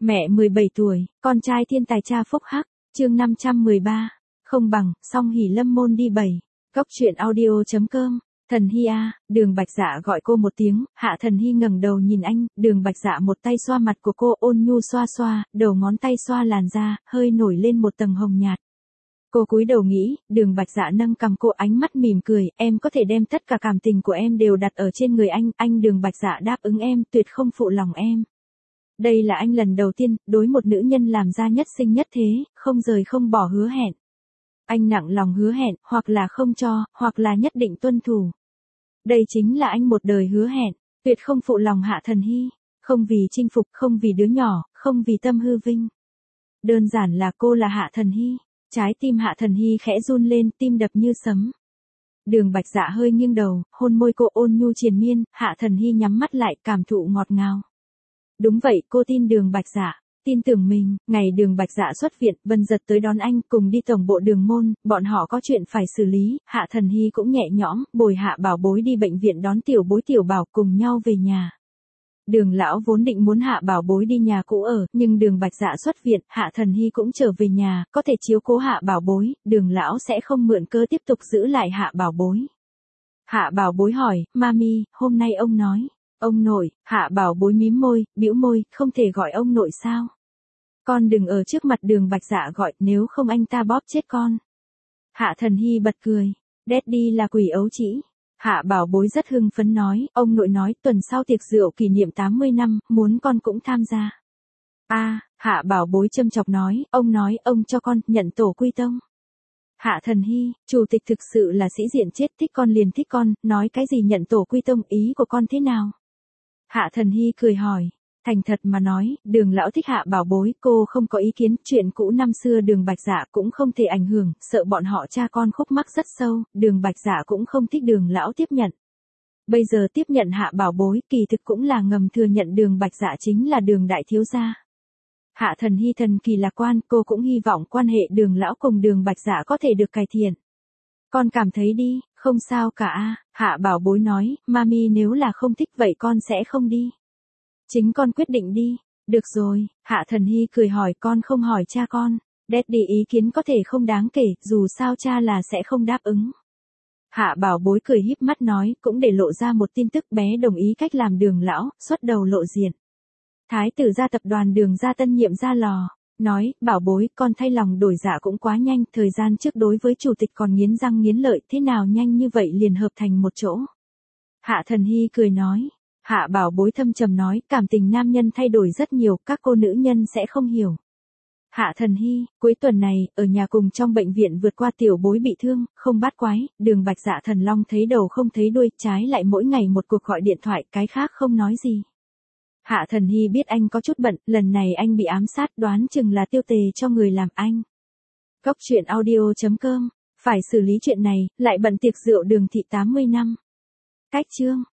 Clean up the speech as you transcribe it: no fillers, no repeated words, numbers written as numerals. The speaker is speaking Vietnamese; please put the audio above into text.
Mẹ 17 tuổi, con trai thiên tài cha phúc hắc, chương 513, không bằng, song hỉ lâm môn đi 7. Góc truyện audio.com, Thần Hy à, Đường Bạch Dạ gọi cô một tiếng, Hạ Thần Hy ngẩng đầu nhìn anh, Đường Bạch Dạ một tay xoa mặt của cô ôn nhu xoa xoa, đầu ngón tay xoa làn da, hơi nổi lên một tầng hồng nhạt. Cô cúi đầu nghĩ, Đường Bạch Dạ nâng cằm cô ánh mắt mỉm cười, em có thể đem tất cả cảm tình của em đều đặt ở trên người anh Đường Bạch Dạ đáp ứng em, tuyệt không phụ lòng em. Đây là anh lần đầu tiên, đối một nữ nhân làm ra nhất sinh nhất thế, không rời không bỏ hứa hẹn. Anh nặng lòng hứa hẹn, hoặc là không cho, hoặc là nhất định tuân thủ. Đây chính là anh một đời hứa hẹn, tuyệt không phụ lòng Hạ Thần Hy, không vì chinh phục, không vì đứa nhỏ, không vì tâm hư vinh. Đơn giản là cô là Hạ Thần Hy, trái tim Hạ Thần Hy khẽ run lên, tim đập như sấm. Đường Bạch Dạ hơi nghiêng đầu, hôn môi cô ôn nhu triền miên, Hạ Thần Hy nhắm mắt lại, cảm thụ ngọt ngào. Đúng vậy, cô tin Đường Bạch Dạ, tin tưởng mình. Ngày Đường Bạch Dạ xuất viện, Vân Giật tới đón anh, cùng đi tổng bộ Đường môn, bọn họ có chuyện phải xử lý, Hạ Thần Hy cũng nhẹ nhõm, bồi Hạ Bảo Bối đi bệnh viện đón tiểu bối tiểu bảo cùng nhau về nhà. Đường lão vốn định muốn Hạ Bảo Bối đi nhà cũ ở, nhưng Đường Bạch Dạ xuất viện, Hạ Thần Hy cũng trở về nhà, có thể chiếu cố Hạ Bảo Bối, Đường lão sẽ không mượn cớ tiếp tục giữ lại Hạ Bảo Bối. Hạ Bảo Bối hỏi, Mami, hôm nay ông nói. Ông nội, Hạ Bảo Bối mím môi, bĩu môi, không thể gọi ông nội sao? Con đừng ở trước mặt Đường Bạch Dạ gọi, nếu không anh ta bóp chết con. Hạ Thần Hy bật cười, Daddy là quỷ ấu trĩ. Hạ Bảo Bối rất hưng phấn nói, ông nội nói tuần sau tiệc rượu kỷ niệm 80 năm, muốn con cũng tham gia. Hạ Bảo Bối châm chọc nói, ông nói ông cho con nhận tổ quy tông. Hạ Thần Hy, chủ tịch thực sự là sĩ diện chết, thích con liền thích con, nói cái gì nhận tổ quy tông, ý của con thế nào? Hạ Thần Hy cười hỏi, thành thật mà nói, Đường lão thích Hạ Bảo Bối, cô không có ý kiến, chuyện cũ năm xưa Đường Bạch Dạ cũng không thể ảnh hưởng, sợ bọn họ cha con khúc mắc rất sâu, Đường Bạch Dạ cũng không thích Đường lão tiếp nhận. Bây giờ tiếp nhận Hạ Bảo Bối, kỳ thực cũng là ngầm thừa nhận Đường Bạch Dạ chính là Đường đại thiếu gia. Hạ Thần Hy thần kỳ lạc quan, cô cũng hy vọng quan hệ Đường lão cùng Đường Bạch Dạ có thể được cải thiện. Con cảm thấy đi, không sao cả. Hạ Bảo Bối nói, Mami nếu là không thích vậy con sẽ không đi. Chính con quyết định đi. Được rồi, Hạ Thần Hy cười hỏi, con không hỏi cha con. Daddy ý kiến có thể không đáng kể, dù sao cha là sẽ không đáp ứng. Hạ Bảo Bối cười híp mắt nói, cũng để lộ ra một tin tức, bé đồng ý cách làm Đường lão, xuất đầu lộ diện. Thái tử gia tập đoàn Đường gia tân nhiệm ra lò. Nói, Bảo Bối, con thay lòng đổi dạ cũng quá nhanh, thời gian trước đối với chủ tịch còn nghiến răng nghiến lợi, thế nào nhanh như vậy liền hợp thành một chỗ. Hạ Thần Hy cười nói, Hạ Bảo Bối thâm trầm nói, cảm tình nam nhân thay đổi rất nhiều, các cô nữ nhân sẽ không hiểu. Hạ Thần Hy, cuối tuần này, ở nhà cùng trong bệnh viện vượt qua tiểu bối bị thương, không bát quái, Đường Bạch Dạ thần long thấy đầu không thấy đuôi, trái lại mỗi ngày một cuộc gọi điện thoại, cái khác không nói gì. Hạ Thần Hy biết anh có chút bận, lần này anh bị ám sát, đoán chừng là tiêu tề cho người làm anh. Góc truyện audio.com, phải xử lý chuyện này, lại bận tiệc rượu Đường thị 80 năm. Cách chương.